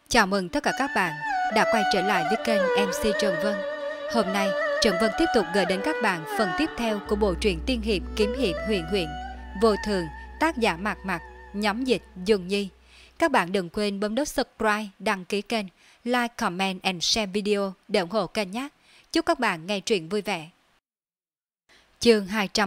Chào mừng tất cả các bạn đã quay trở lại với kênh MC Trần Vân. Hôm nay, Trần Vân tiếp tục gửi đến các bạn phần tiếp theo của bộ truyện tiên hiệp kiếm hiệp huyền huyền Vô Thường, tác giả Mạc Mạc, nhóm dịch Dùng Nhi. Các bạn đừng quên bấm nút subscribe, đăng ký kênh, like, comment and share video để ủng hộ kênh nhé. Chúc các bạn nghe truyện vui vẻ. Chương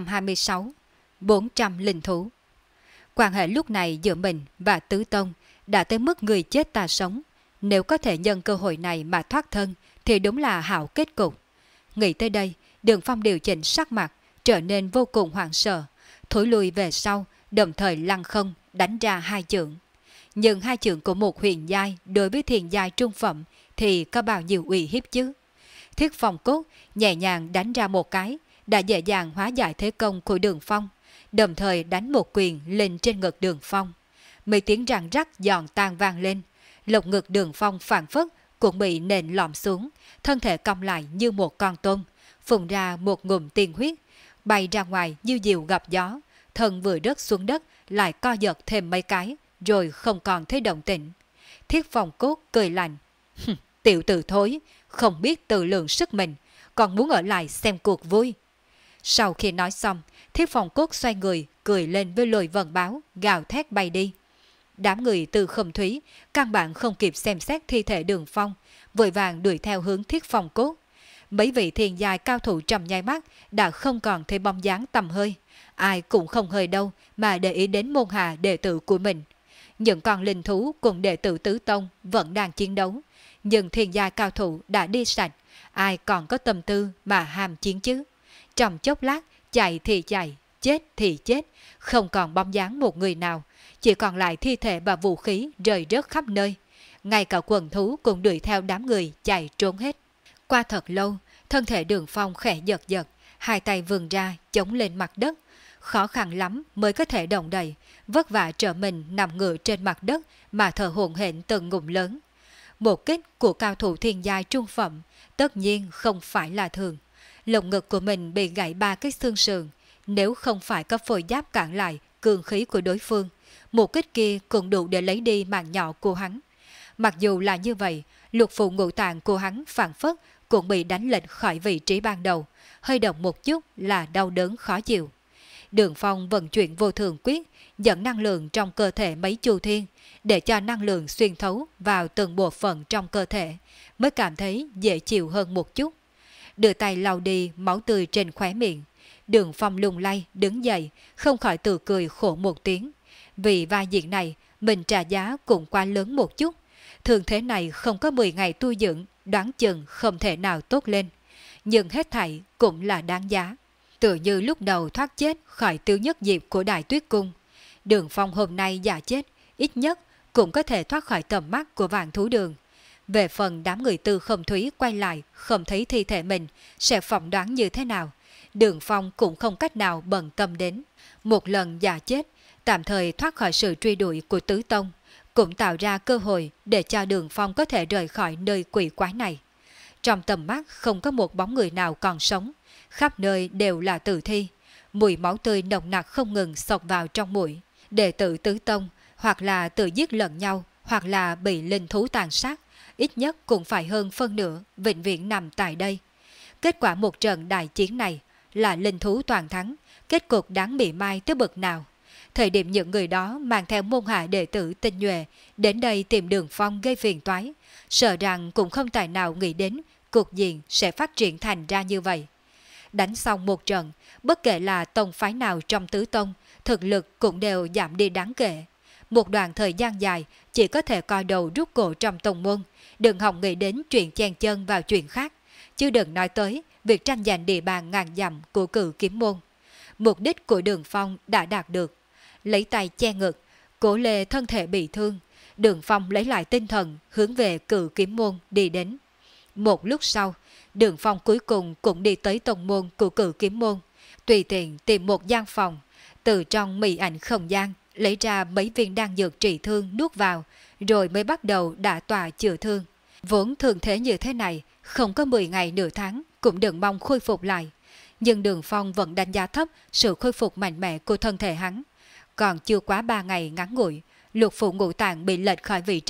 226, 400 linh thú. Quan hệ lúc này giữa mình và Tứ Tông đã tới mức người chết ta sống. Nếu có thể nhân cơ hội này mà thoát thân thì đúng là hảo kết cục. Nghĩ tới đây, Đường Phong điều chỉnh sắc mặt, trở nên vô cùng hoảng sợ, thối lui về sau, đồng thời lăng không đánh ra hai chưởng. Nhưng hai chưởng của một huyền giai đối với thiền giai trung phẩm thì có bao nhiêu uy hiếp chứ? Thiết Phong Cốt nhẹ nhàng đánh ra một cái, đã dễ dàng hóa giải thế công của Đường Phong, đồng thời đánh một quyền lên trên ngực Đường Phong. Mấy tiếng răng rắc giòn tan vang lên, lồng ngực Đường Phong phản phất cũng bị nện lõm xuống, thân thể cong lại như một con tôm, phun ra một ngụm tiên huyết, bay ra ngoài như diều gặp gió, thân vừa rớt xuống đất lại co giật thêm mấy cái, rồi không còn thấy động tĩnh. Thiết Phong Cốt cười lạnh, tiểu tử thối, không biết tự lượng sức mình, còn muốn ở lại xem cuộc vui. Sau khi nói xong, Thiết Phong Cốt xoay người, cười lên với Lôi Vân Báo, gào thét bay đi. Đám người từ Khâm Thúy căn bản không kịp xem xét thi thể Đường Phong, vội vàng đuổi theo hướng Thiết Phong Cốt. Mấy vị thiền giai cao thủ trầm nháy mắt đã không còn thấy bóng dáng tầm hơi, ai cũng không hơi đâu mà để ý đến môn hạ đệ tử của mình. Những con linh thú cùng đệ tử Tứ Tông vẫn đang chiến đấu, nhưng thiền giai cao thủ đã đi sạch, ai còn có tâm tư mà ham chiến chứ? Trong chốc lát, chạy thì chạy, chết thì chết, không còn bóng dáng một người nào, chỉ còn lại thi thể và vũ khí rơi rớt khắp nơi. Ngay cả quần thú cũng đuổi theo đám người chạy trốn hết. Qua thật lâu, thân thể Đường Phong khẽ giật giật, hai tay vươn ra chống lên mặt đất. Khó khăn lắm mới có thể động đậy, vất vả trở mình nằm ngửa trên mặt đất mà thở hổn hển từng ngụm lớn. Một kích của cao thủ thiên giai trung phẩm tất nhiên không phải là thường. Lồng ngực của mình bị gãy 3 cái xương sườn, nếu không phải có phôi giáp cản lại cường khí của đối phương, một kích kia cũng đủ để lấy đi mạng nhỏ của hắn. Mặc dù là như vậy, lục phủ ngũ tạng của hắn phản phất cũng bị đánh lệch khỏi vị trí ban đầu, hơi động một chút là đau đớn khó chịu. Đường Phong vận chuyển vô thường quyết, dẫn năng lượng trong cơ thể mấy chu thiên, để cho năng lượng xuyên thấu vào từng bộ phận trong cơ thể, mới cảm thấy dễ chịu hơn một chút. Đưa tay lau đi máu tươi trên khóe miệng, Đường Phong lung lay đứng dậy, không khỏi tự cười khổ một tiếng. Vì vai diễn này, mình trả giá cũng quá lớn một chút. Thường thế này không có 10 ngày tu dưỡng, đoán chừng không thể nào tốt lên. Nhưng hết thảy cũng là đáng giá. Tựa như lúc đầu thoát chết khỏi Tiêu Nhất Diệp của Đại Tuyết Cung, Đường Phong hôm nay giả chết, ít nhất cũng có thể thoát khỏi tầm mắt của Vạn Thú Đường. Về phần đám người Tư Khâm Thúy quay lại không thấy thi thể mình sẽ phỏng đoán như thế nào, Đường Phong cũng không cách nào bận tâm đến. Một lần giả chết, tạm thời thoát khỏi sự truy đuổi của Tứ Tông, cũng tạo ra cơ hội để cho Đường Phong có thể rời khỏi nơi quỷ quái này. Trong tầm mắt không có một bóng người nào còn sống, khắp nơi đều là tử thi, mùi máu tươi nồng nặc không ngừng xộc vào trong mũi. Đệ tử Tứ Tông hoặc là tự giết lẫn nhau, hoặc là bị linh thú tàn sát, ít nhất cũng phải hơn phân nửa vĩnh viễn nằm tại đây. Kết quả một trận đại chiến này là linh thú toàn thắng, kết cục đáng mỉa mai tới bậc nào. Thời điểm những người đó mang theo môn hạ đệ tử tinh nhuệ đến đây tìm Đường Phong gây phiền toái, sợ rằng cũng không tài nào nghĩ đến cục diện sẽ phát triển thành ra như vậy. Đánh xong một trận, bất kể là tông phái nào trong Tứ Tông, thực lực cũng đều giảm đi đáng kể. Một đoạn thời gian dài chỉ có thể coi đầu rút cổ trong tông môn, đừng hòng nghĩ đến chuyện chen chân vào chuyện khác, chứ đừng nói tới việc tranh giành địa bàn ngàn dặm của Cự Kiếm Môn. Mục đích của Đường Phong đã đạt được. Lấy tay che ngực, Cố Lê thân thể bị thương, Đường Phong lấy lại tinh thần hướng về Cự Kiếm Môn đi đến. Một lúc sau, Đường Phong cuối cùng cũng đi tới tông môn của Cự Kiếm Môn, tùy tiện tìm một gian phòng, từ trong mị ảnh không gian lấy ra mấy viên đan dược trị thương nuốt vào, rồi mới bắt đầu đả tọa chữa thương. Vốn thường thế như thế này, không có 10 ngày nửa tháng cũng đừng mong khôi phục lại. Nhưng Đường Phong vẫn đánh giá thấp sự khôi phục mạnh mẽ của thân thể hắn. Còn chưa quá 3 ngày ngắn ngủi, lục phủ ngũ tạng bị lệch khỏi vị trí,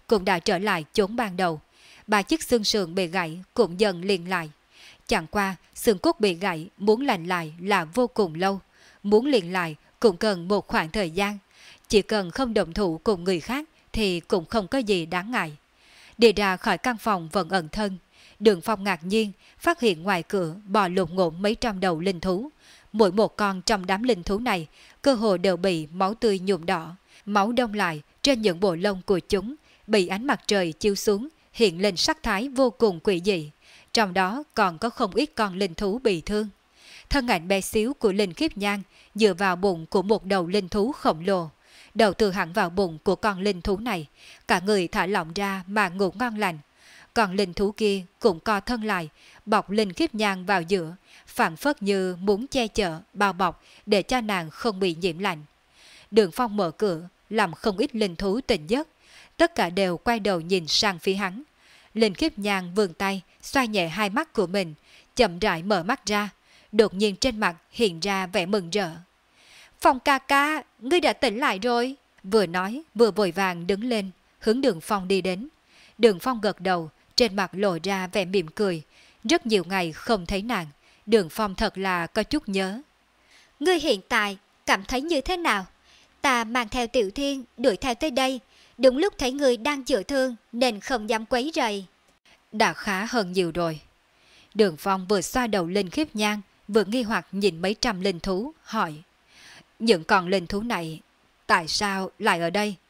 cũng đã trở lại chốn ban đầu. Ba chiếc xương sườn bị gãy cũng dần liền lại. Chẳng qua, xương cốt bị gãy muốn lành lại là vô cùng lâu. Muốn liền lại cũng cần một khoảng thời gian. Chỉ cần không động thủ cùng người khác thì cũng không có gì đáng ngại. Đi ra khỏi căn phòng vẫn ẩn thân, Đường Phong ngạc nhiên phát hiện ngoài cửa bò lột ngộn mấy trăm đầu linh thú. Mỗi một con trong đám linh thú này cơ hồ đều bị máu tươi nhuộm đỏ, máu đông lại trên những bộ lông của chúng, bị ánh mặt trời chiếu xuống hiện lên sắc thái vô cùng quỷ dị. Trong đó còn có không ít con linh thú bị thương. Thân ảnh bé xíu của Linh Khiếp Nhan dựa vào bụng của một đầu linh thú khổng lồ. Đầu từ hẳn vào bụng của con linh thú này, cả người thả lỏng ra mà ngủ ngon lành. Còn linh thú kia cũng co thân lại, bọc Linh Khiếp Nhan vào giữa, phảng phất như muốn che chở, bao bọc để cho nàng không bị nhiễm lạnh. Đường Phong mở cửa, làm không ít linh thú tỉnh giấc, tất cả đều quay đầu nhìn sang phía hắn. Linh Khiếp Nhan vươn tay, xoay nhẹ hai mắt của mình, chậm rãi mở mắt ra, đột nhiên trên mặt hiện ra vẻ mừng rỡ. Phong ca ca, ngươi đã tỉnh lại rồi. Vừa nói, vừa vội vàng đứng lên, hướng Đường Phong đi đến. Đường Phong gật đầu, trên mặt lộ ra vẻ mỉm cười. Rất nhiều ngày không thấy nàng, Đường Phong thật là có chút nhớ. Ngươi hiện tại cảm thấy như thế nào? Ta mang theo Tiểu Thiên đuổi theo tới đây, đúng lúc thấy ngươi đang chữa thương nên không dám quấy rầy. Đã khá hơn nhiều rồi. Đường Phong vừa xoa đầu Linh Khiếp Nhan, vừa nghi hoặc nhìn mấy trăm linh thú, hỏi. Những con linh thú này, tại sao lại ở đây?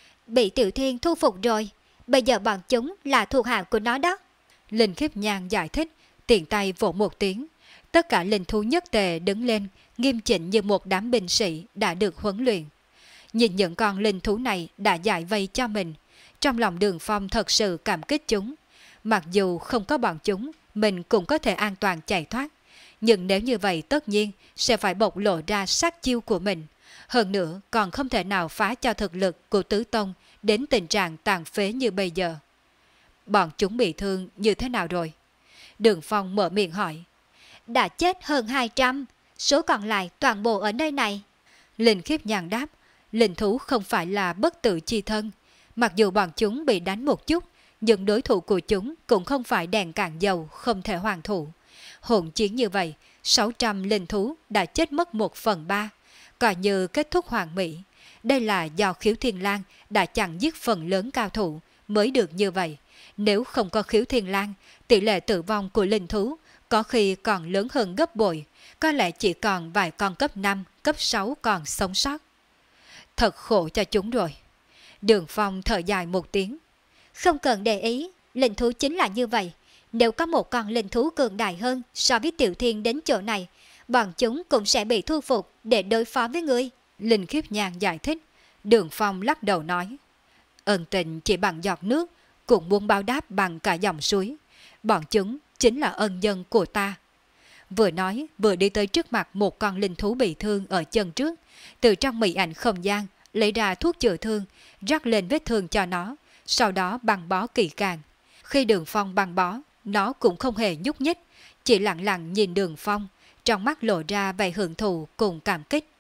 Bị Tiểu Thiên thu phục rồi, bây giờ bọn chúng là thuộc hạ của nó đó. Linh Khiếp Nhan giải thích, tiện tay vỗ một tiếng. Tất cả linh thú nhất tề đứng lên, nghiêm chỉnh như một đám binh sĩ đã được huấn luyện. Nhìn những con linh thú này đã giải vây cho mình, trong lòng Đường Phong thật sự cảm kích chúng. Mặc dù không có bọn chúng, mình cũng có thể an toàn chạy thoát. Nhưng nếu như vậy tất nhiên sẽ phải bộc lộ ra sát chiêu của mình. Hơn nữa còn không thể nào phá cho thực lực của Tứ Tông đến tình trạng tàn phế như bây giờ. Bọn chúng bị thương như thế nào rồi? Đường Phong mở miệng hỏi. Đã chết hơn 200, số còn lại toàn bộ ở nơi này. Linh Khiếp Nhan đáp, linh thú không phải là bất tử chi thân. Mặc dù bọn chúng bị đánh một chút, nhưng đối thủ của chúng cũng không phải đèn cạn dầu không thể hoàn thủ. Hỗn chiến như vậy, 600 linh thú đã chết mất 1/3, coi như kết thúc hoàn mỹ. Đây là do Khiếu Thiên Lang đã chặn giết phần lớn cao thủ mới được như vậy. Nếu không có Khiếu Thiên Lang, tỷ lệ tử vong của linh thú có khi còn lớn hơn gấp bội, có lẽ chỉ còn vài con cấp 5, cấp 6 còn sống sót. Thật khổ cho chúng rồi. Đường Phong thở dài một tiếng. Không cần để ý, linh thú chính là như vậy. Nếu có một con linh thú cường đại hơn so với Tiểu Thiên đến chỗ này, bọn chúng cũng sẽ bị thu phục để đối phó với ngươi. Linh Khiếp Nhan giải thích. Đường Phong lắc đầu nói. Ân tình chỉ bằng giọt nước, cũng muốn báo đáp bằng cả dòng suối. Bọn chúng chính là ân nhân của ta. Vừa nói vừa đi tới trước mặt một con linh thú bị thương ở chân trước, từ trong mỹ ảnh không gian lấy ra thuốc chữa thương, rắc lên vết thương cho nó, sau đó băng bó kỹ càng. Khi Đường Phong băng bó, nó cũng không hề nhúc nhích, chỉ lặng lặng nhìn Đường Phong, trong mắt lộ ra vẻ hưởng thụ cùng cảm kích.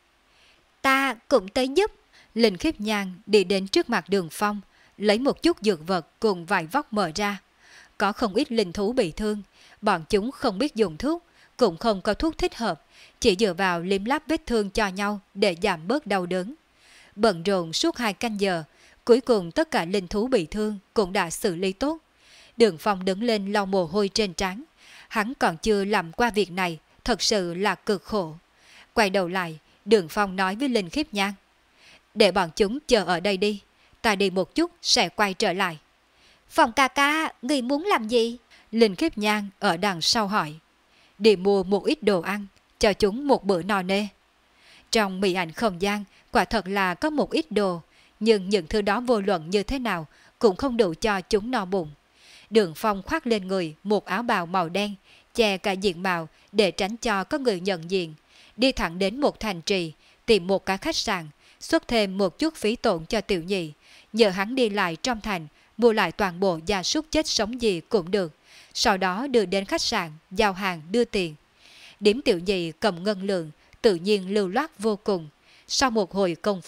Ta cũng tới giúp. Linh Khiếp Nhan đi đến trước mặt Đường Phong, lấy một chút dược vật cùng vài vóc mở ra. Có không ít linh thú bị thương, bọn chúng không biết dùng thuốc, cũng không có thuốc thích hợp, chỉ dựa vào liếm láp vết thương cho nhau để giảm bớt đau đớn. Bận rộn suốt 2 canh giờ, cuối cùng tất cả linh thú bị thương cũng đã xử lý tốt. Đường Phong đứng lên lau mồ hôi trên trán. Hắn còn chưa làm qua việc này, thật sự là cực khổ. Quay đầu lại, Đường Phong nói với Linh Khiếp Nhan. Để bọn chúng chờ ở đây đi, ta đi một chút sẽ quay trở lại. Phong ca ca, người muốn làm gì? Linh Khiếp Nhan ở đằng sau hỏi. Đi mua một ít đồ ăn, cho chúng một bữa no nê. Trong mỹ ảnh không gian, quả thật là có một ít đồ, nhưng những thứ đó vô luận như thế nào cũng không đủ cho chúng no bụng. Đường Phong khoác lên người một áo bào màu đen, che cả diện mạo để tránh cho có người nhận diện. Đi thẳng đến một thành trì, tìm một cái khách sạn, xuất thêm một chút phí tổn cho Tiểu Nhị. Nhờ hắn đi lại trong thành, mua lại toàn bộ gia súc chết sống gì cũng được. Sau đó đưa đến khách sạn, giao hàng đưa tiền. Điếm Tiểu Nhị cầm ngân lượng, tự nhiên lưu loát vô cùng. Sau một hồi công phu,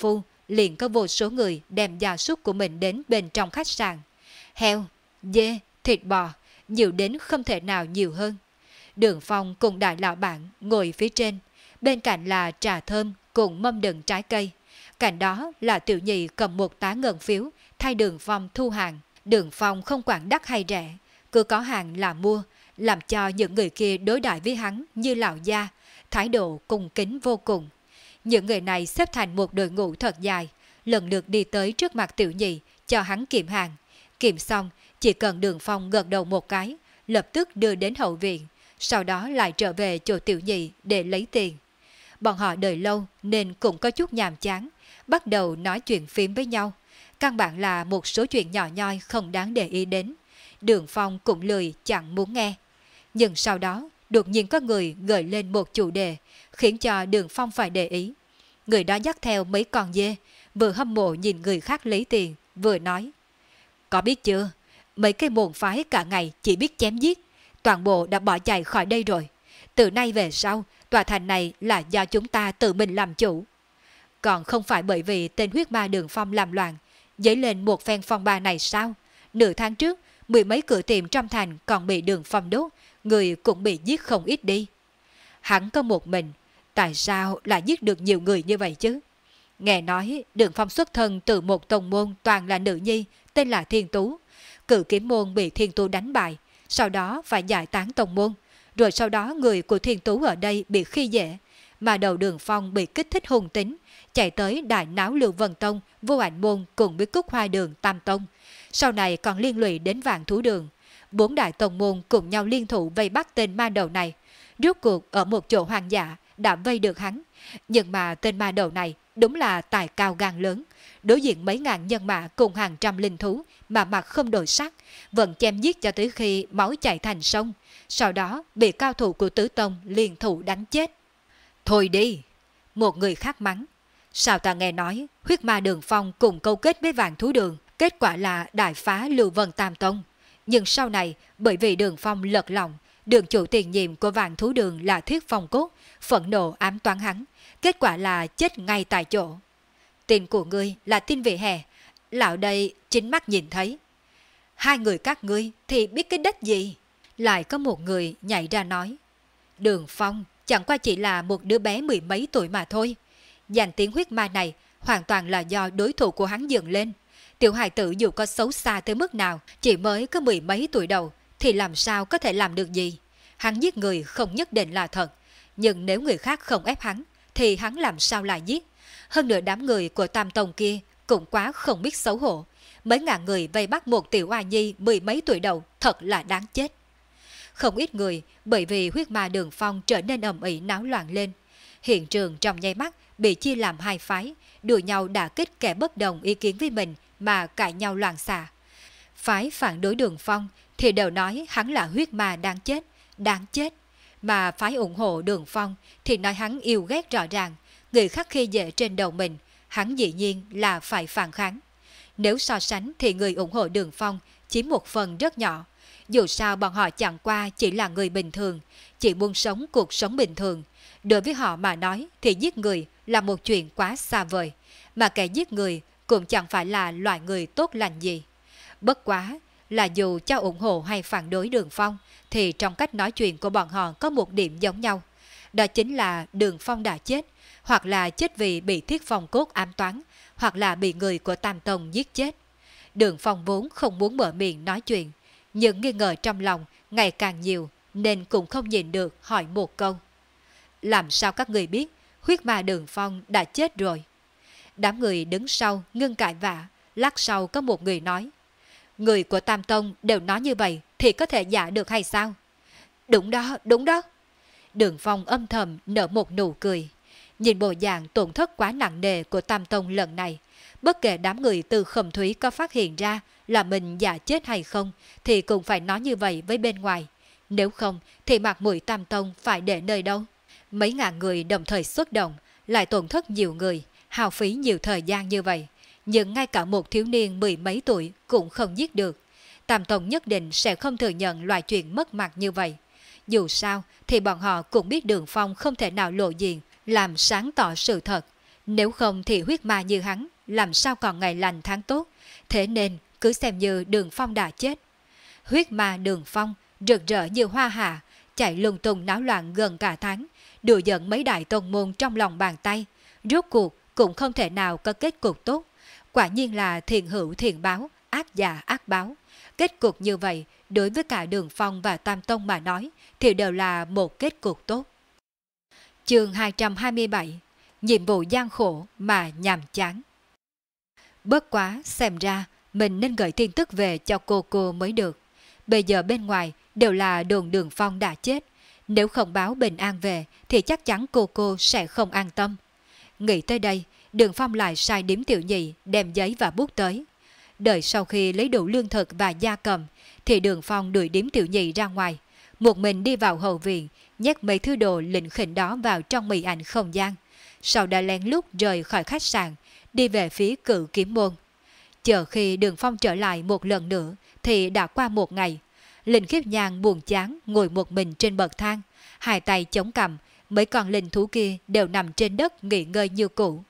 liền có vô số người đem gia súc của mình đến bên trong khách sạn. Heo, dê, thịt bò, nhiều đến không thể nào nhiều hơn. Đường Phong cùng đại lão bản ngồi phía trên, bên cạnh là trà thơm cùng mâm đựng trái cây. Cạnh đó là Tiểu Nhị cầm một tá ngân phiếu thay Đường Phong thu hàng. Đường Phong không quản đắt hay rẻ, cứ có hàng là mua, làm cho những người kia đối đãi với hắn như lão gia, thái độ cung kính vô cùng. Những người này xếp thành một đội ngũ thật dài, lần lượt đi tới trước mặt Tiểu Nhị cho hắn kiểm hàng. Kiểm xong, chỉ cần Đường Phong gật đầu một cái, lập tức đưa đến hậu viện, sau đó lại trở về chỗ Tiểu Nhị để lấy tiền. Bọn họ đợi lâu nên cũng có chút nhàm chán, bắt đầu nói chuyện phím với nhau. Căn bản là một số chuyện nhỏ nhoi không đáng để ý đến. Đường Phong cũng lười chẳng muốn nghe. Nhưng sau đó, đột nhiên có người gợi lên một chủ đề, khiến cho Đường Phong phải để ý. Người đó dắt theo mấy con dê, vừa hâm mộ nhìn người khác lấy tiền, vừa nói. Có biết chưa, mấy cái môn phái cả ngày chỉ biết chém giết, toàn bộ đã bỏ chạy khỏi đây rồi. Từ nay về sau, tòa thành này là do chúng ta tự mình làm chủ. Còn không phải bởi vì tên huyết ma Đường Phong làm loạn, dấy lên một phen phong ba này sao? Nửa tháng trước, 10 mấy cửa tiệm trong thành còn bị Đường Phong đốt, người cũng bị giết không ít đi. Hắn có một mình, tại sao lại giết được nhiều người như vậy chứ? Nghe nói Đường Phong xuất thân từ một tông môn toàn là nữ nhi, tên là Thiên Tú. Cự kiếm môn bị Thiên Tú đánh bại, sau đó phải giải tán tông môn. Rồi sau đó người của Thiên Tú ở đây bị khi dễ, mà đầu Đường Phong bị kích thích hung tính, chạy tới đại náo Lưu Vân Tông, Vô Ảnh Môn cùng với Cúc Hoa Đường Tam Tông. Sau này còn liên lụy đến Vạn Thú Đường. 4 đại tông môn cùng nhau liên thủ vây bắt tên ma đầu này. Rốt cuộc ở một chỗ hoang dã đã vây được hắn. Nhưng mà tên ma đầu này đúng là tài cao gan lớn. Đối diện mấy ngàn nhân mã cùng hàng trăm linh thú mà mặt không đổi sắc, vẫn chém giết cho tới khi máu chảy thành sông. Sau đó bị cao thủ của Tứ Tông liên thủ đánh chết. Thôi đi! Một người khác mắng. Sao ta nghe nói huyết ma Đường Phong cùng câu kết với Vạn Thú Đường, kết quả là đại phá Lưu Vân Tam Tông. Nhưng sau này bởi vì Đường Phong lật lòng, đường chủ tiền nhiệm của Vạn Thú Đường là Thiết Phong Cốt, phẫn nộ ám toán hắn, kết quả là chết ngay tại chỗ. Tin của ngươi là tin về hè, lão đây chính mắt nhìn thấy. Hai người các ngươi thì biết cái đất gì? Lại có một người nhảy ra nói. Đường Phong chẳng qua chỉ là một đứa bé 10 mấy tuổi mà thôi. Danh tiếng huyết ma này hoàn toàn là do đối thủ của hắn dựng lên. Tiểu hài tử dù có xấu xa tới mức nào, chỉ mới có 10 mấy tuổi đầu, thì làm sao có thể làm được gì? Hắn giết người không nhất định là thật, nhưng nếu người khác không ép hắn, thì hắn làm sao lại giết? Hơn nữa đám người của Tam Tông kia cũng quá không biết xấu hổ. Mấy ngàn người vây bắt một tiểu oa nhi 10 mấy tuổi đầu, thật là đáng chết. Không ít người bởi vì huyết ma Đường Phong trở nên ầm ĩ náo loạn lên. Hiện trường trong nháy mắt bị chia làm hai phái, đùa nhau đả kích kẻ bất đồng ý kiến với mình mà cãi nhau loạn xạ. Phái phản đối Đường Phong thì đều nói hắn là huyết ma đáng chết. Mà phái ủng hộ Đường Phong thì nói hắn yêu ghét rõ ràng, người khác khi dễ trên đầu mình, hắn dĩ nhiên là phải phản kháng. Nếu so sánh thì người ủng hộ Đường Phong chiếm một phần rất nhỏ. Dù sao bọn họ chẳng qua chỉ là người bình thường, chỉ muốn sống cuộc sống bình thường. Đối với họ mà nói thì giết người là một chuyện quá xa vời, mà kẻ giết người cũng chẳng phải là loại người tốt lành gì. Bất quá là dù cho ủng hộ hay phản đối Đường Phong thì trong cách nói chuyện của bọn họ có một điểm giống nhau. Đó chính là Đường Phong đã chết, hoặc là chết vì bị Thiết Phong Cốt ám toán, hoặc là bị người của Tam Tông giết chết. Đường Phong vốn không muốn mở miệng nói chuyện, nhưng nghi ngờ trong lòng ngày càng nhiều nên cũng không nhìn được hỏi một câu. Làm sao các người biết huyết ma Đường Phong đã chết rồi? Đám người đứng sau ngưng cãi vã, lát sau có một người nói. Người của Tam Tông đều nói như vậy thì có thể giả được hay sao? Đúng đó. Đường Phong âm thầm nở một nụ cười. Nhìn bộ dạng tổn thất quá nặng nề của Tam Tông lần này, bất kể đám người từ Khẩm Thúy có phát hiện ra là mình giả chết hay không thì cũng phải nói như vậy với bên ngoài. Nếu không thì mặt mũi Tam Tông phải để nơi đâu? Mấy ngàn người đồng thời xuất động, lại tổn thất nhiều người, hao phí nhiều thời gian như vậy. Nhưng ngay cả một thiếu niên 10 mấy tuổi cũng không giết được. Tam Tông nhất định sẽ không thừa nhận loại chuyện mất mặt như vậy. Dù sao thì bọn họ cũng biết Đường Phong không thể nào lộ diện, làm sáng tỏ sự thật. Nếu không thì huyết ma như hắn làm sao còn ngày lành tháng tốt, thế nên cứ xem như Đường Phong đã chết. Huyết ma Đường Phong rực rỡ như hoa hạ, chạy lung tung náo loạn gần cả tháng, đùa giận mấy đại tôn môn trong lòng bàn tay, rốt cuộc cũng không thể nào có kết cục tốt. Quả nhiên là thiện hữu thiện báo, ác giả ác báo. Kết cục như vậy, đối với cả Đường Phong và Tam Tông mà nói, thì đều là một kết cục tốt. Chương 227: Nhiệm vụ gian khổ mà nhàm chán. Bất quá, xem ra mình nên gửi tin tức về cho cô mới được. Bây giờ bên ngoài đều là đồn Đường Phong đã chết. Nếu không báo bình an về thì chắc chắn cô sẽ không an tâm. Nghĩ tới đây, Đường Phong lại sai Điếm Tiểu Nhị đem giấy và bút tới. Đợi sau khi lấy đủ lương thực và gia cầm thì Đường Phong đuổi Điếm Tiểu Nhị ra ngoài, một mình đi vào hậu viện, nhét mấy thứ đồ lỉnh khỉnh đó vào trong mì ảnh không gian, sau đó lén lút rời khỏi khách sạn, đi về phía Cự Kiếm Môn. Chờ khi Đường Phong trở lại một lần nữa thì đã qua một ngày. Linh Khiếp Nhan buồn chán ngồi một mình trên bậc thang, hai tay chống cằm, mấy con linh thú kia đều nằm trên đất nghỉ ngơi như cũ.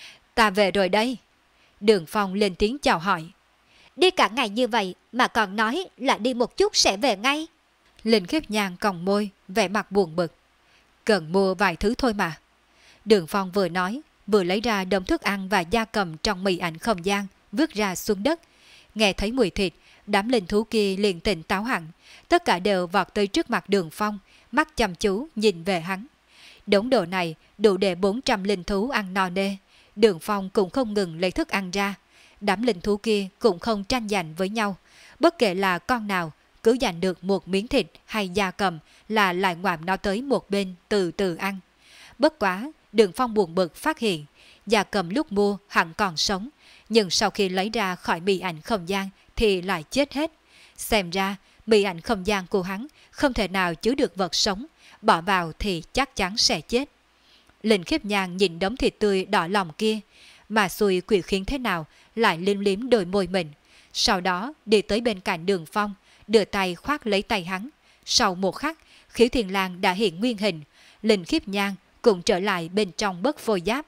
Ta về rồi đây. Đường Phong lên tiếng chào hỏi. Đi cả ngày như vậy mà còn nói là đi một chút sẽ về ngay. Linh Khiếp Nhan còng môi, vẻ mặt buồn bực. Cần mua vài thứ thôi mà. Đường Phong vừa nói, vừa lấy ra đống thức ăn và gia cầm trong mì ảnh không gian, vứt ra xuống đất. Nghe thấy mùi thịt, đám linh thú kia liền tỉnh táo hẳn, tất cả đều vọt tới trước mặt Đường Phong, mắt chăm chú nhìn về hắn. Đống đồ này đủ để 400 linh thú ăn no nê. Đường Phong cũng không ngừng lấy thức ăn ra. Đám linh thú kia cũng không tranh giành với nhau, bất kể là con nào cứ giành được một miếng thịt hay gia cầm là lại ngoạm nó tới một bên từ từ ăn. Bất quá, Đường Phong buồn bực phát hiện gia cầm lúc mua hẳn còn sống, nhưng sau khi lấy ra khỏi mì ảnh không gian thì lại chết hết. Xem ra mì ảnh không gian của hắn không thể nào chứa được vật sống, bỏ vào thì chắc chắn sẽ chết. Linh Khiếp Nhan nhìn đống thịt tươi đỏ lòng kia, mà xui quỷ khiến thế nào lại liếm liếm đôi môi mình. Sau đó đi tới bên cạnh Đường Phong, đưa tay khoác lấy tay hắn. Sau một khắc, Khiếu Thiên Lang đã hiện nguyên hình, Linh Khiếp Nhan cũng trở lại bên trong bất phôi giáp.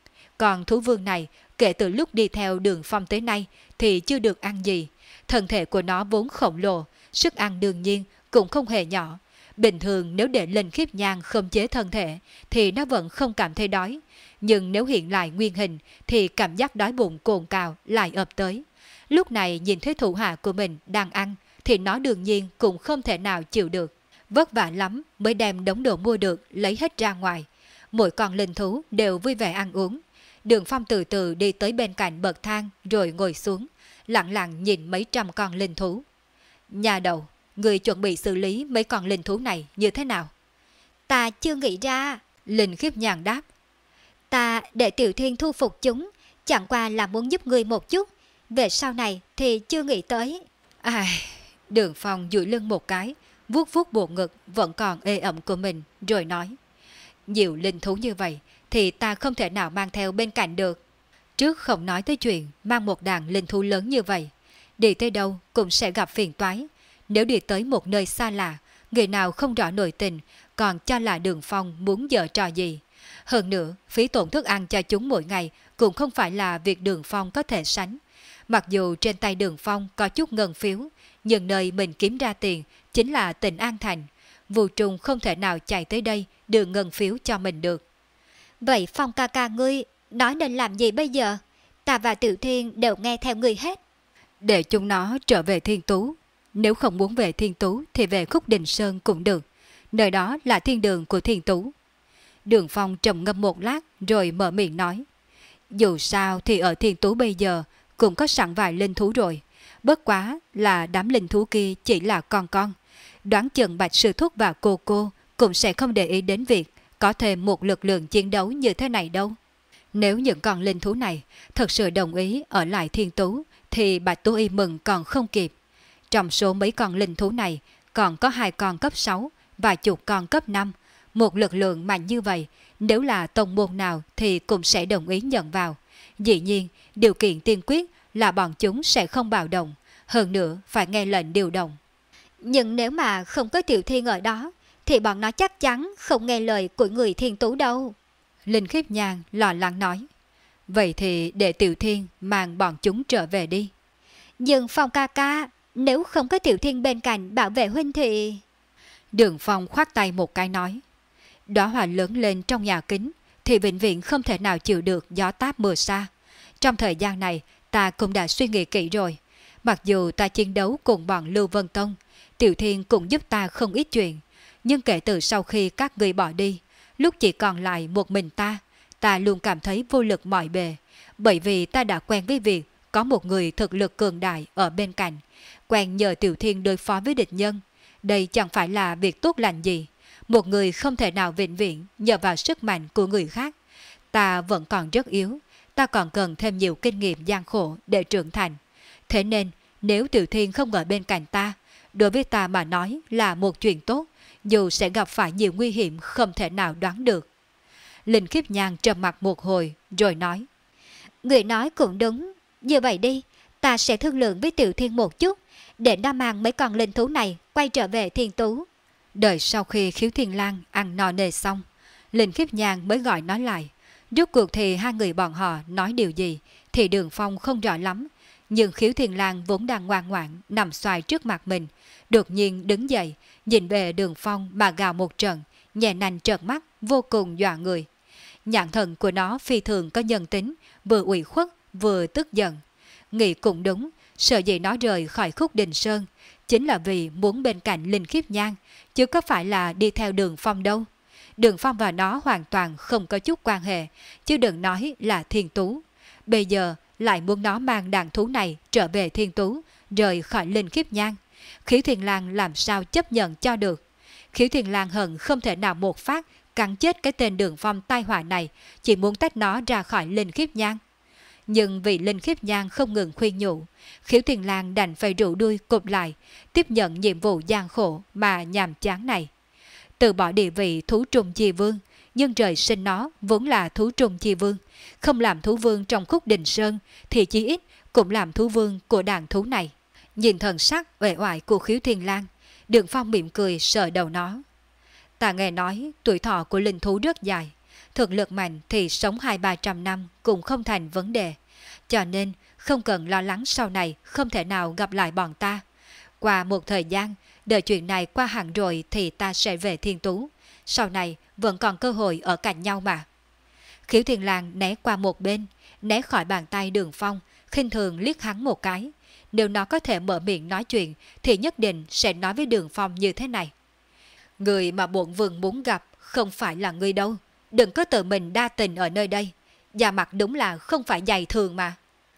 Còn thú vương này, kể từ lúc đi theo Đường Phong tới nay thì chưa được ăn gì. Thân thể của nó vốn khổng lồ, sức ăn đương nhiên cũng không hề nhỏ. Bình thường nếu để Linh Khiếp Nhan khống chế thân thể thì nó vẫn không cảm thấy đói. Nhưng nếu hiện lại nguyên hình thì cảm giác đói bụng cồn cào lại ập tới. Lúc này nhìn thấy thủ hạ của mình đang ăn thì nó đương nhiên cũng không thể nào chịu được. Vất vả lắm mới đem đống đồ mua được lấy hết ra ngoài. Mỗi con linh thú đều vui vẻ ăn uống. Đường Phong từ từ đi tới bên cạnh bậc thang rồi ngồi xuống, lặng lặng nhìn mấy trăm con linh thú. Nhà đầu, người chuẩn bị xử lý mấy con linh thú này như thế nào? Ta chưa nghĩ ra. Linh Khiếp Nhan đáp. Ta để Tiểu Thiên thu phục chúng, chẳng qua là muốn giúp người một chút. Về sau này thì chưa nghĩ tới. Đường Phong duỗi lưng một cái, vuốt vuốt bộ ngực vẫn còn ê ẩm của mình, rồi nói. Nhiều linh thú như vậy thì ta không thể nào mang theo bên cạnh được. Trước không nói tới chuyện mang một đàn linh thú lớn như vậy, đi tới đâu cũng sẽ gặp phiền toái. Nếu đi tới một nơi xa lạ, người nào không rõ nội tình còn cho là Đường Phong muốn giở trò gì. Hơn nữa, phí tổn thức ăn cho chúng mỗi ngày cũng không phải là việc Đường Phong có thể sánh. Mặc dù trên tay Đường Phong có chút ngân phiếu, nhưng nơi mình kiếm ra tiền chính là tỉnh An Thành. Vũ Trùng không thể nào chạy tới đây đưa ngân phiếu cho mình được. Vậy Phong ca ca ngươi nói nên làm gì bây giờ? Ta và Tiểu Thiên đều nghe theo ngươi hết. Để chúng nó trở về Thiên Tú. Nếu không muốn về Thiên Tú thì về Khúc Đình Sơn cũng được. Nơi đó là thiên đường của Thiên Tú. Đường Phong trầm ngâm một lát rồi mở miệng nói. Dù sao thì ở Thiên Tú bây giờ cũng có sẵn vài linh thú rồi. Bất quá là đám linh thú kia chỉ là con. Đoán chừng Bạch Sư Thúc và cô cũng sẽ không để ý đến việc có thêm một lực lượng chiến đấu như thế này đâu. Nếu những con linh thú này thật sự đồng ý ở lại Thiên Tú thì Bạch Tú Y mừng còn không kịp. Trong số mấy con linh thú này còn có 2 con cấp 6 và chục con cấp 5. Một lực lượng mạnh như vậy, nếu là tông môn nào thì cũng sẽ đồng ý nhận vào. Dĩ nhiên, điều kiện tiên quyết là bọn chúng sẽ không bạo động, hơn nữa phải nghe lệnh điều động. Nhưng nếu mà không có Tiểu Thiên ở đó thì bọn nó chắc chắn không nghe lời của người Thiên Tú đâu. Linh Khiếp Nhan lo lắng nói. Vậy thì để Tiểu Thiên mang bọn chúng trở về đi. Nhưng Phong ca ca, nếu không có Tiểu Thiên bên cạnh bảo vệ huynh thì... Đường Phong khoát tay một cái nói. Đóa hoa lớn lên trong nhà kính thì vĩnh viễn không thể nào chịu được gió táp mưa sa. Trong thời gian này ta cũng đã suy nghĩ kỹ rồi. Mặc dù ta chiến đấu cùng bọn Lưu Vân Tông, Tiểu Thiên cũng giúp ta không ít chuyện. Nhưng kể từ sau khi các người bỏ đi, lúc chỉ còn lại một mình ta luôn cảm thấy vô lực mỏi bề. Bởi vì ta đã quen với việc có một người thực lực cường đại ở bên cạnh, quen nhờ Tiểu Thiên đối phó với địch nhân. Đây chẳng phải là việc tốt lành gì. Một người không thể nào vĩnh viễn nhờ vào sức mạnh của người khác. Ta vẫn còn rất yếu, ta còn cần thêm nhiều kinh nghiệm gian khổ để trưởng thành. Thế nên, nếu Tiểu Thiên không ở bên cạnh ta, đối với ta mà nói là một chuyện tốt, dù sẽ gặp phải nhiều nguy hiểm không thể nào đoán được. Linh Khiếp Nhan trầm mặt một hồi, rồi nói. Người nói cũng đúng, như vậy đi, ta sẽ thương lượng với Tiểu Thiên một chút, để nó mang mấy con linh thú này quay trở về Thiên Tú. Đợi sau khi Khiếu Thiên Lang ăn no nê xong, Linh Khiếp Nhan mới gọi nói lại. Rốt cuộc thì hai người bọn họ nói điều gì thì Đường Phong không rõ lắm. Nhưng Khiếu Thiên Lang vốn đang ngoan ngoãn nằm xoài trước mặt mình, đột nhiên đứng dậy, nhìn về Đường Phong mà gào một trận, nhẹ nành trợn mắt, vô cùng dọa người. Nhãn thần của nó phi thường có nhân tính, vừa ủy khuất vừa tức giận. Nghĩ cũng đúng, sợ gì nó rời khỏi Khúc Đình Sơn, chính là vì muốn bên cạnh Linh Khiếp Nhan, chứ có phải là đi theo Đường Phong đâu. Đường Phong và nó hoàn toàn không có chút quan hệ, chứ đừng nói là Thiên Tú. Bây giờ lại muốn nó mang đàn thú này trở về Thiên Tú, rời khỏi Linh Khiếp Nhan. Khiếu Thiên Lang làm sao chấp nhận cho được. Khiếu Thiên Lang hận không thể nào một phát cắn chết cái tên Đường Phong tai họa này, chỉ muốn tách nó ra khỏi Linh Khiếp Nhan. Nhưng vì Linh Khiếp Nhan không ngừng khuyên nhủ, Khiếu Thiên Lang đành phải rủ đuôi cụp lại, tiếp nhận nhiệm vụ gian khổ mà nhàm chán này. Từ bỏ địa vị thú trùng chi vương, nhưng trời sinh nó vốn là thú trùng chi vương, không làm thú vương trong Khúc Đình Sơn thì chí ít cũng làm thú vương của đàn thú này. Nhìn thần sắc uể oải của Khiếu Thiên Lang, Đường Phong mỉm cười sờ đầu nó. Ta nghe nói tuổi thọ của linh thú rất dài, thực lực mạnh thì sống 200-300 năm cũng không thành vấn đề, cho nên không cần lo lắng sau này không thể nào gặp lại bọn ta. Qua một thời gian, đợi chuyện này qua hẳn rồi thì ta sẽ về Thiên Tú, sau này vẫn còn cơ hội ở cạnh nhau mà. Khiếu Thiên Lang né qua một bên, né khỏi bàn tay Đường Phong, khinh thường liếc hắn một cái. Nếu nó có thể mở miệng nói chuyện thì nhất định sẽ nói với Đường Phong như thế này. Người mà bổn vương muốn gặp không phải là ngươi đâu, đừng có tự mình đa tình ở nơi đây. Da mặt đúng là không phải dày thường mà.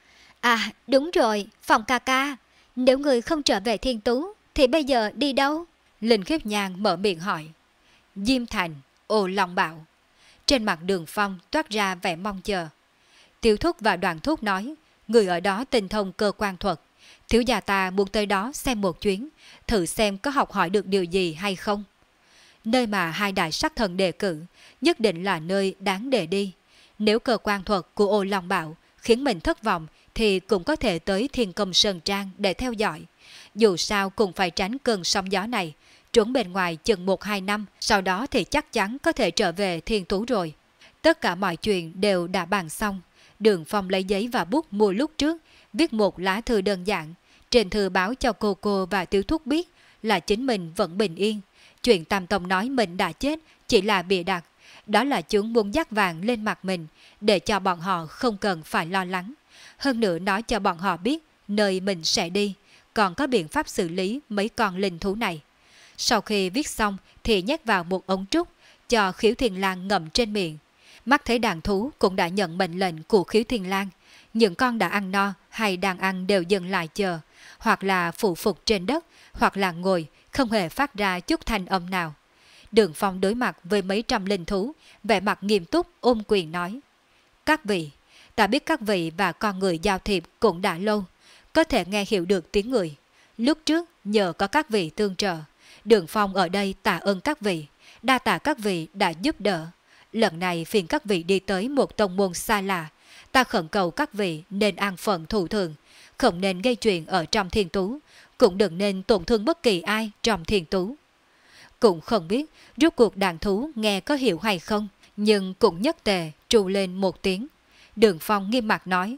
À đúng rồi, Phong ca ca, nếu người không trở về Thiên Tú thì bây giờ đi đâu? Linh Khiếp Nhan mở miệng hỏi. Diêm Thành, Ô Long Bảo. Trên mặt Đường Phong toát ra vẻ mong chờ. Tiểu Thúc và Đoàn Thúc nói, người ở đó tinh thông cơ quan thuật. Thiếu gia ta muốn tới đó xem một chuyến, thử xem có học hỏi được điều gì hay không. Nơi mà hai đại sắc thần đề cử, nhất định là nơi đáng để đi. Nếu cơ quan thuật của Ô Long Bảo khiến mình thất vọng thì cũng có thể tới Thiên Công Sơn Trang để theo dõi. Dù sao cũng phải tránh cơn sóng gió này, trốn bên ngoài chừng 1-2 năm, sau đó thì chắc chắn có thể trở về Thiên Tú rồi. Tất cả mọi chuyện đều đã bàn xong. Đường Phong lấy giấy và bút mua lúc trước, viết một lá thư đơn giản. Trên thư báo cho cô và Tiểu Thúc biết là chính mình vẫn bình yên. Chuyện Tam Tông nói mình đã chết chỉ là bịa đặt. Đó là chúng muốn dắt vàng lên mặt mình để cho bọn họ không cần phải lo lắng. Hơn nữa nói cho bọn họ biết nơi mình sẽ đi, còn có biện pháp xử lý mấy con linh thú này. Sau khi viết xong thì nhét vào một ống trúc cho Khiếu Thiên Lang ngậm trên miệng. Mắt thấy đàn thú cũng đã nhận mệnh lệnh của Khiếu Thiên Lang. Những con đã ăn no hay đang ăn đều dừng lại chờ, hoặc là phụ phục trên đất, hoặc là ngồi, không hề phát ra chút thanh âm nào. Đường Phong đối mặt với mấy trăm linh thú, vẻ mặt nghiêm túc ôm quyền nói. Các vị, ta biết các vị và con người giao thiệp cũng đã lâu, có thể nghe hiểu được tiếng người. Lúc trước nhờ có các vị tương trợ, Đường Phong ở đây tạ ơn các vị, đa tạ các vị đã giúp đỡ. Lần này phiền các vị đi tới một tông môn xa lạ, ta khẩn cầu các vị nên an phận thủ thường, không nên gây chuyện ở trong Thiên Tú, cũng đừng nên tổn thương bất kỳ ai trong Thiên Tú. Cũng không biết rốt cuộc đàn thú nghe có hiểu hay không, nhưng cũng nhất tề tru lên một tiếng. Đường Phong nghiêm mặt nói,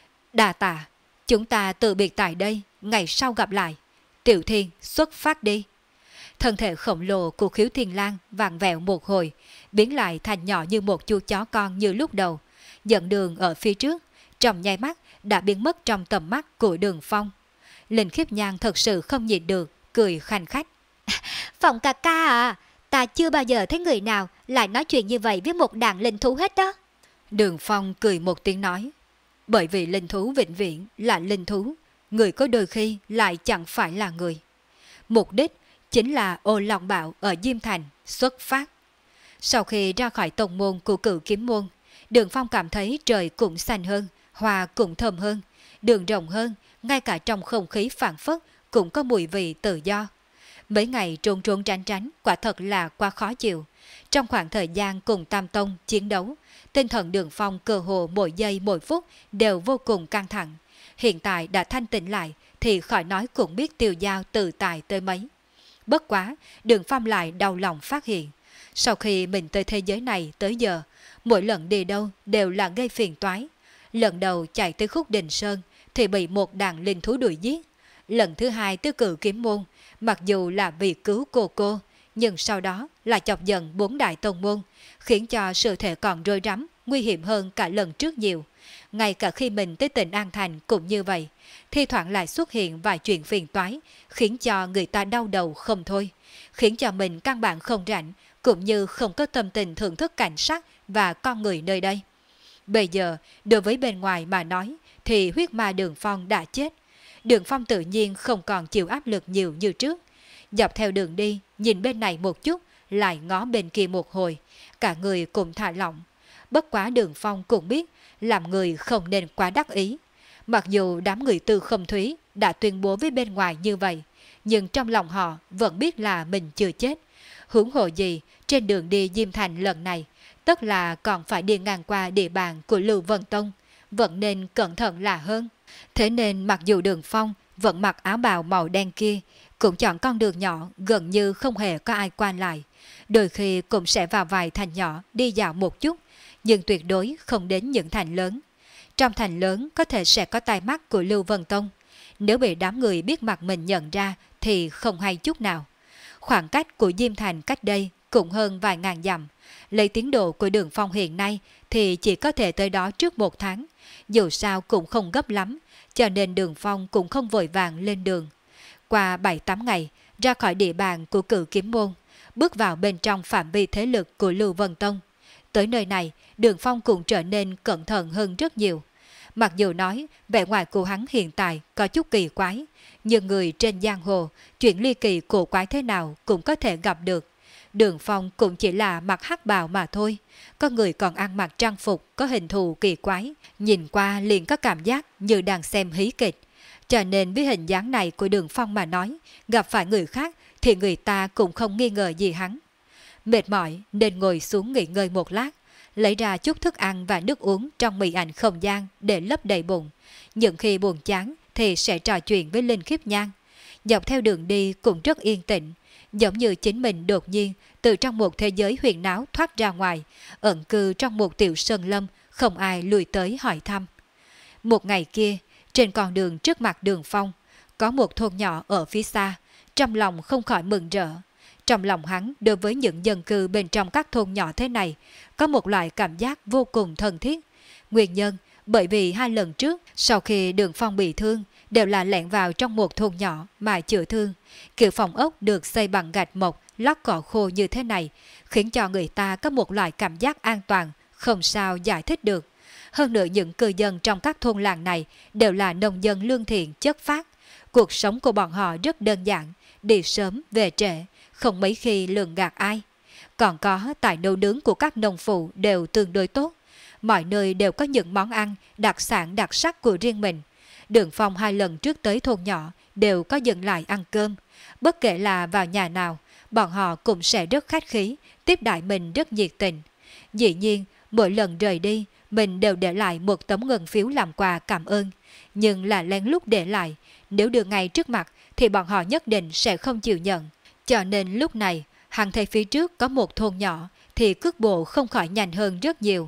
đa tạ, chúng ta từ biệt tại đây, ngày sau gặp lại. Tiểu Thiên xuất phát đi. Thân thể khổng lồ của Khiếu Thiên Lang vặn vẹo một hồi, biến lại thành nhỏ như một chú chó con như lúc đầu, dẫn đường ở phía trước, trong nháy mắt đã biến mất trong tầm mắt của Đường Phong. Linh Khiếp Nhan thật sự không nhịn được, cười khanh khách. Phong ca ca à, ta chưa bao giờ thấy người nào lại nói chuyện như vậy với một đàn linh thú hết đó. Đường Phong cười một tiếng nói, bởi vì linh thú vĩnh viễn là linh thú, người có đôi khi lại chẳng phải là người. Mục đích chính là Ô Long Bảo ở Diêm Thành xuất phát. Sau khi ra khỏi tông môn của Cửu Kiếm Môn, Đường Phong cảm thấy trời cũng xanh hơn, hoa cũng thơm hơn, đường rộng hơn, ngay cả trong không khí phảng phất cũng có mùi vị tự do. Mấy ngày trốn trốn tránh tránh quả thật là quá khó chịu. Trong khoảng thời gian cùng Tam Tông chiến đấu, tinh thần Đường Phong cơ hồ mỗi giây mỗi phút đều vô cùng căng thẳng. Hiện tại đã thanh tịnh lại thì khỏi nói cũng biết tiêu dao tự tại tới mấy. Bất quá, Đường Phong lại đau lòng phát hiện. Sau khi mình tới thế giới này tới giờ, mỗi lần đi đâu đều là gây phiền toái. Lần đầu chạy tới Khúc Đình Sơn thì bị một đàn linh thú đuổi giết. Lần thứ hai tới Cửu Kiếm Môn, mặc dù là vì cứu cô, nhưng sau đó là chọc giận 4 đại tông môn, khiến cho sự thể còn rối rắm, nguy hiểm hơn cả lần trước nhiều. Ngay cả khi mình tới tỉnh An Thành cũng như vậy, thi thoảng lại xuất hiện vài chuyện phiền toái, khiến cho người ta đau đầu không thôi, khiến cho mình căn bản không rảnh, cũng như không có tâm tình thưởng thức cảnh sắc và con người nơi đây. Bây giờ, đối với bên ngoài mà nói, thì huyết ma Đường Phong đã chết. Đường Phong tự nhiên không còn chịu áp lực nhiều như trước. Dọc theo đường đi, nhìn bên này một chút, lại ngó bên kia một hồi, cả người cũng thả lỏng. Bất quá Đường Phong cũng biết, làm người không nên quá đắc ý. Mặc dù đám người Tư Không Thúy đã tuyên bố với bên ngoài như vậy, nhưng trong lòng họ vẫn biết là mình chưa chết. Huống hồ gì, trên đường đi Diêm Thành lần này, tức là còn phải đi ngang qua địa bàn của Lưu Vân Tông, vẫn nên cẩn thận là hơn. Thế nên mặc dù Đường Phong vẫn mặc áo bào màu đen kia, cũng chọn con đường nhỏ gần như không hề có ai qua lại. Đôi khi cũng sẽ vào vài thành nhỏ đi dạo một chút, nhưng tuyệt đối không đến những thành lớn. Trong thành lớn có thể sẽ có tai mắt của Lưu Vân Tông. Nếu bị đám người biết mặt mình nhận ra thì không hay chút nào. Khoảng cách của Diêm Thành cách đây cũng hơn vài ngàn dặm. Lấy tiến độ của Đường Phong hiện nay thì chỉ có thể tới đó trước 1 tháng. Dù sao cũng không gấp lắm, cho nên Đường Phong cũng không vội vàng lên đường. Qua 7-8 ngày, ra khỏi địa bàn của Cửu Kiếm Môn, bước vào bên trong phạm vi thế lực của Lưu Vân Tông. Tới nơi này, Đường Phong cũng trở nên cẩn thận hơn rất nhiều. Mặc dù nói vẻ ngoài của hắn hiện tại có chút kỳ quái, nhưng người trên giang hồ, chuyện ly kỳ cổ quái thế nào cũng có thể gặp được. Đường Phong cũng chỉ là mặc hắc bào mà thôi, có người còn ăn mặc trang phục có hình thù kỳ quái, nhìn qua liền có cảm giác như đang xem hí kịch. Cho nên với hình dáng này của Đường Phong mà nói, gặp phải người khác thì người ta cũng không nghi ngờ gì hắn. Mệt mỏi nên ngồi xuống nghỉ ngơi một lát, lấy ra chút thức ăn và nước uống trong mì ảnh không gian để lấp đầy bụng. Những khi buồn chán thì sẽ trò chuyện với Linh Khiếp Nhan. Dọc theo đường đi cũng rất yên tĩnh, giống như chính mình đột nhiên từ trong một thế giới huyền náo thoát ra ngoài, ẩn cư trong một tiểu sơn lâm, không ai lùi tới hỏi thăm. Một ngày kia, trên con đường trước mặt Đường Phong, có một thôn nhỏ ở phía xa, trong lòng không khỏi mừng rỡ. Trong lòng hắn đối với những dân cư bên trong các thôn nhỏ thế này, có một loại cảm giác vô cùng thân thiết. Nguyên nhân bởi vì 2 lần trước, sau khi Đường Phong bị thương, đều là lẻn vào trong một thôn nhỏ mà chữa thương. Kiểu phòng ốc được xây bằng gạch mộc, lót cỏ khô như thế này, khiến cho người ta có một loại cảm giác an toàn, không sao giải thích được. Hơn nữa những cư dân trong các thôn làng này đều là nông dân lương thiện chất phác. Cuộc sống của bọn họ rất đơn giản, đi sớm về trễ, không mấy khi lường gạt ai. Còn có tài nấu nướng của các nông phụ đều tương đối tốt. Mọi nơi đều có những món ăn đặc sản đặc sắc của riêng mình. Đường Phong 2 lần trước tới thôn nhỏ đều có dừng lại ăn cơm. Bất kể là vào nhà nào, bọn họ cũng sẽ rất khách khí, tiếp đãi mình rất nhiệt tình. Dĩ nhiên, mỗi lần rời đi, mình đều để lại một tấm ngân phiếu làm quà cảm ơn. Nhưng là lén lút để lại, nếu đưa ngay trước mặt thì bọn họ nhất định sẽ không chịu nhận. Cho nên lúc này, hắn thấy phía trước có một thôn nhỏ thì cước bộ không khỏi nhanh hơn rất nhiều.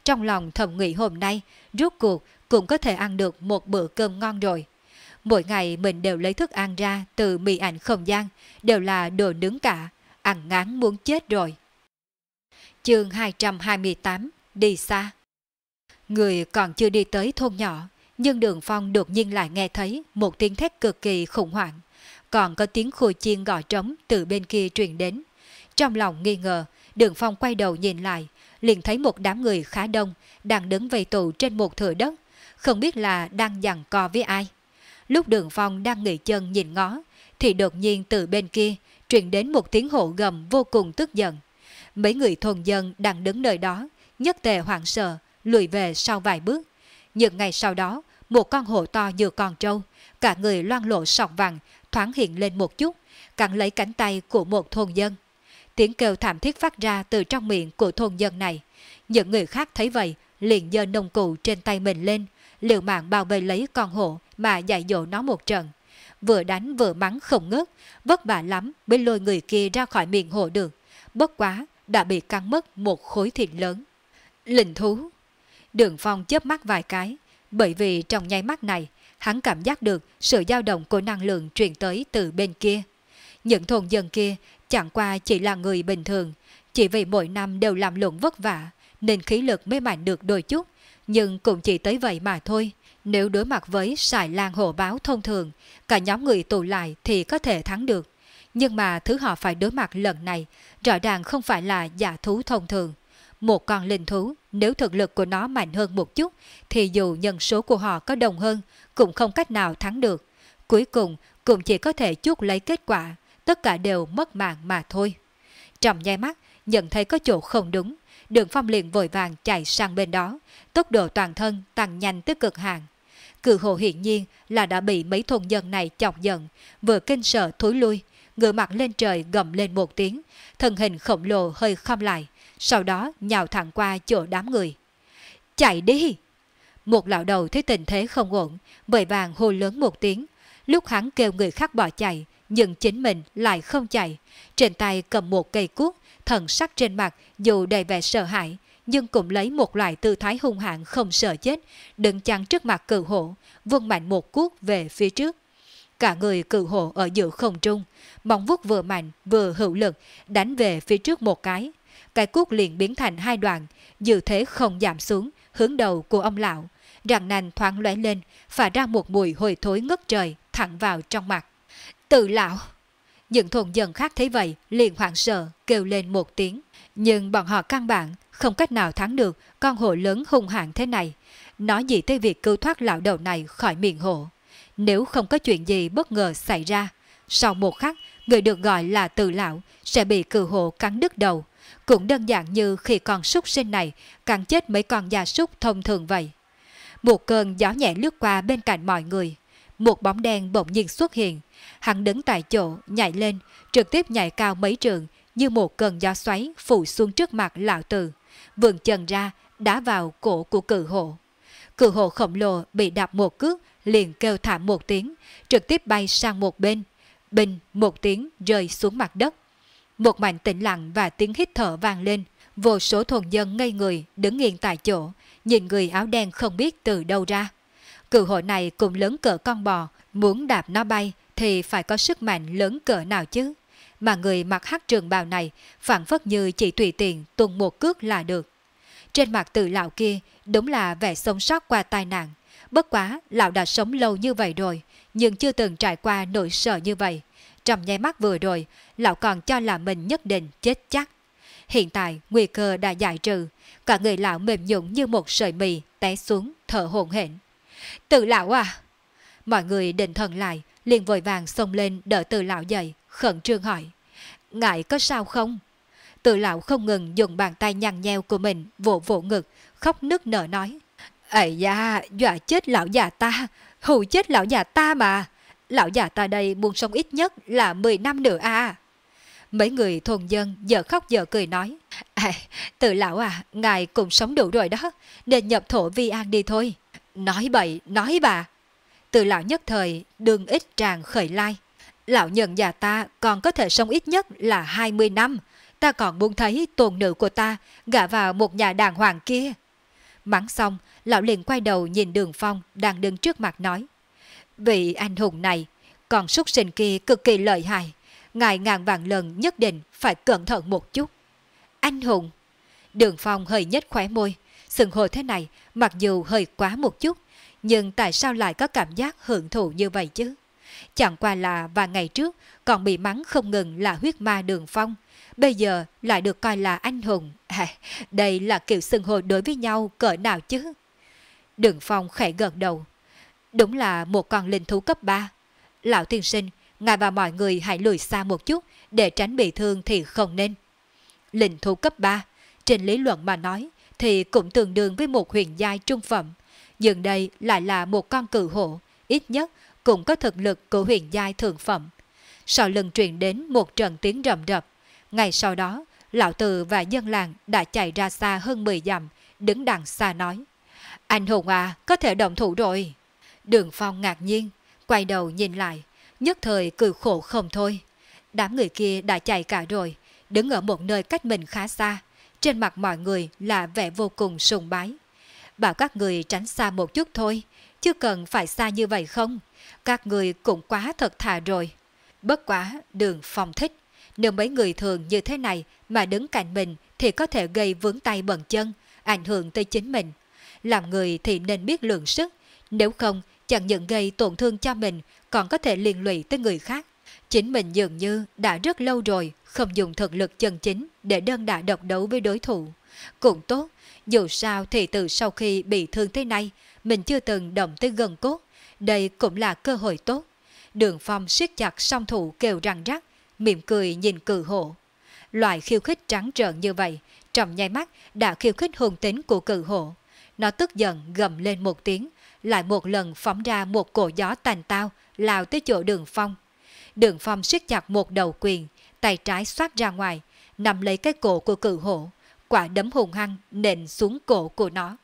trong lòng thầm nghĩ hôm nay, rốt cuộc cũng có thể ăn được một bữa cơm ngon rồi. Mỗi ngày mình đều lấy thức ăn ra từ mì ảnh không gian, đều là đồ nướng cả, ăn ngán muốn chết rồi. Chương 228, đi xa. Người còn chưa đi tới thôn nhỏ, nhưng Đường Phong đột nhiên lại nghe thấy một tiếng thét cực kỳ khủng hoảng, còn có tiếng khua chiên gõ trống từ bên kia truyền đến. Trong lòng nghi ngờ, Đường Phong quay đầu nhìn lại, liền thấy một đám người khá đông đang đứng vây tụ trên một thửa đất, không biết là đang giằng co với ai. Lúc Đường Phong đang nghỉ chân nhìn ngó, thì đột nhiên từ bên kia truyền đến một tiếng hổ gầm vô cùng tức giận. Mấy người thôn dân đang đứng nơi đó, nhất tề hoảng sợ, lùi về sau vài bước. Nhưng ngày sau đó, một con hổ to như con trâu, cả người loang lổ sọc vàng, thoáng hiện lên một chút, cắn lấy cánh tay của một thôn dân. Tiếng kêu thảm thiết phát ra từ trong miệng của thôn dân này. Những người khác thấy vậy, liền giơ nông cụ trên tay mình lên, liều mạng bao vây lấy con hổ mà dạy dỗ nó một trận. Vừa đánh vừa mắng không ngớt, vất vả lắm mới lôi người kia ra khỏi miệng hổ được. Bất quá, đã bị cắn mất một khối thịt lớn. Linh thú. Đường Phong chớp mắt vài cái, bởi vì trong nháy mắt này, hắn cảm giác được sự dao động của năng lượng truyền tới từ bên kia. Những thôn dân kia chẳng qua chỉ là người bình thường, chỉ vì mỗi năm đều làm lụng vất vả, nên khí lực mới mạnh được đôi chút, nhưng cũng chỉ tới vậy mà thôi. Nếu đối mặt với Sài Lan hổ báo thông thường, cả nhóm người tụ lại thì có thể thắng được. Nhưng mà thứ họ phải đối mặt lần này, rõ ràng không phải là dã thú thông thường. Một con linh thú, nếu thực lực của nó mạnh hơn một chút, thì dù nhân số của họ có đông hơn, cũng không cách nào thắng được. Cuối cùng, cũng chỉ có thể chuốc lấy kết quả, tất cả đều mất mạng mà thôi. Trong nháy mắt, nhận thấy có chỗ không đúng, Đường Phong liền vội vàng chạy sang bên đó, tốc độ toàn thân tăng nhanh tới cực hạn. Cự hồ hiển nhiên là đã bị mấy thôn dân này chọc giận, vừa kinh sợ thối lui, ngửa mặt lên trời gầm lên một tiếng, thân hình khổng lồ hơi khom lại, sau đó nhào thẳng qua chỗ đám người. Chạy đi! Một lão đầu thấy tình thế không ổn, vội vàng hô lớn một tiếng. Lúc hắn kêu người khác bỏ chạy, nhưng chính mình lại không chạy. Trên tay cầm một cây cuốc, thần sắc trên mặt dù đầy vẻ sợ hãi, nhưng cũng lấy một loại tư thái hung hãn không sợ chết, đứng chắn trước mặt cự hổ, vung mạnh một cuốc về phía trước. Cả người cự hổ ở giữa không trung, móng vuốt vừa mạnh vừa hữu lực đánh về phía trước một cái. Cái cuốc liền biến thành hai đoạn, dự thế không giảm xuống, hướng đầu của ông lão. Răng nanh thoáng lóe lên, phả ra một mùi hôi thối ngất trời, thẳng vào trong mặt. Tự lão! Những thôn dân khác thấy vậy, liền hoảng sợ, kêu lên một tiếng. Nhưng bọn họ căn bản không cách nào thắng được con hổ lớn hung hãn thế này. Nói gì tới việc cứu thoát lão đầu này khỏi miệng hổ. Nếu không có chuyện gì bất ngờ xảy ra, sau một khắc, người được gọi là Từ lão sẽ bị cự hổ cắn đứt đầu. Cũng đơn giản như khi con súc sinh này cắn chết mấy con gia súc thông thường vậy. Một cơn gió nhẹ lướt qua bên cạnh mọi người. Một bóng đen bỗng nhiên xuất hiện. Hắn đứng tại chỗ, nhảy lên, trực tiếp nhảy cao mấy trượng, như một cơn gió xoáy phủ xuống trước mặt lão Từ. Vươn chân ra, đá vào cổ của cự hổ. Cự hổ khổng lồ bị đạp một cước, liền kêu thảm một tiếng, trực tiếp bay sang một bên. Bình một tiếng rơi xuống mặt đất. Một mảnh tĩnh lặng và tiếng hít thở vang lên. Vô số thôn dân ngây người đứng nghiêng tại chỗ, nhìn người áo đen không biết từ đâu ra. Cự hổ này cũng lớn cỡ con bò, muốn đạp nó bay thì phải có sức mạnh lớn cỡ nào chứ. Mà người mặc hắc trường bào này phảng phất như chỉ tùy tiện tung một cước là được. Trên mặt Từ lão kia đúng là vẻ sống sót qua tai nạn. Bất quá lão đã sống lâu như vậy rồi, nhưng chưa từng trải qua nỗi sợ như vậy. Trong nháy mắt vừa rồi, lão còn cho là mình nhất định chết chắc. Hiện tại nguy cơ đã giải trừ, cả người lão mềm nhũn như một sợi mì té xuống thở hổn hển. Từ lão à! Mọi người định thần lại, liền vội vàng xông lên đỡ Từ lão dậy, khẩn trương hỏi. Ngài có sao không? Từ lão không ngừng dùng bàn tay nhăn nheo của mình vỗ vỗ ngực, khóc nức nở nói. Ây da, dọa chết lão già ta, hù chết lão già ta mà. Lão già ta đây muốn sống ít nhất là 10 năm nữa à. Mấy người thôn dân giờ khóc giờ cười nói. Từ lão à, ngài cũng sống đủ rồi đó, nên nhập thổ vi an đi thôi. Nói bậy, nói bà. Từ lão nhất thời đương ít tràng khởi lai. Lão nhân già ta còn có thể sống ít nhất là 20 năm. Ta còn muốn thấy tôn nữ của ta gả vào một nhà đàng hoàng kia. Mắng xong, lão liền quay đầu nhìn Đường Phong đang đứng trước mặt nói. Vị anh hùng này, còn súc sinh kia cực kỳ lợi hại. Ngài ngàn vạn lần nhất định phải cẩn thận một chút. Anh hùng? Đường Phong hơi nhếch khóe môi. Xưng hô thế này mặc dù hơi quá một chút, nhưng tại sao lại có cảm giác hưởng thụ như vậy chứ? Chẳng qua là vài ngày trước còn bị mắng không ngừng là huyết ma Đường Phong, bây giờ lại được coi là anh hùng. Đây là kiểu xưng hô đối với nhau cỡ nào chứ? Đường Phong khẽ gật đầu. Đúng là một con linh thú cấp 3. Lão tiên sinh, ngài và mọi người hãy lùi xa một chút để tránh bị thương thì không nên. Linh thú cấp 3, trên lý luận mà nói thì cũng tương đương với một huyền giai trung phẩm, nhưng đây lại là một con cự hổ, ít nhất cũng có thực lực của huyền giai thượng phẩm. Sau lưng truyền đến một trận tiếng rầm rập. Ngày sau đó, lão tử và dân làng đã chạy ra xa hơn 10 dặm, đứng đằng xa nói. Anh hùng à, có thể động thủ rồi. Đường Phong ngạc nhiên, quay đầu nhìn lại, nhất thời cười khổ không thôi. Đám người kia đã chạy cả rồi, đứng ở một nơi cách mình khá xa. Trên mặt mọi người là vẻ vô cùng sùng bái. Bảo các người tránh xa một chút thôi, chứ cần phải xa như vậy không? Các người cũng quá thật thà rồi. Bất quá Đường Phong thích. Nếu mấy người thường như thế này mà đứng cạnh mình thì có thể gây vướng tay bận chân, ảnh hưởng tới chính mình. Làm người thì nên biết lượng sức, nếu không chẳng những gây tổn thương cho mình còn có thể liên lụy tới người khác. Chính mình dường như đã rất lâu rồi không dùng thực lực chân chính để đơn đả độc đấu với đối thủ. Cũng tốt, dù sao thì từ sau khi bị thương thế này, mình chưa từng động tới gân cốt, đây cũng là cơ hội tốt. Đường Phong siết chặt song thủ kêu răng rắc, mỉm cười nhìn cự hổ. Loại khiêu khích trắng trợn như vậy, trong nháy mắt đã khiêu khích hung tính của cự hổ. Nó tức giận gầm lên một tiếng, lại một lần phóng ra một cổ gió tàn tao, lao tới chỗ Đường Phong. Đường Phong siết chặt một đầu quyền, tay trái xoát ra ngoài, nắm lấy cái cổ của cự hổ, quả đấm hùng hăng nện xuống cổ của nó.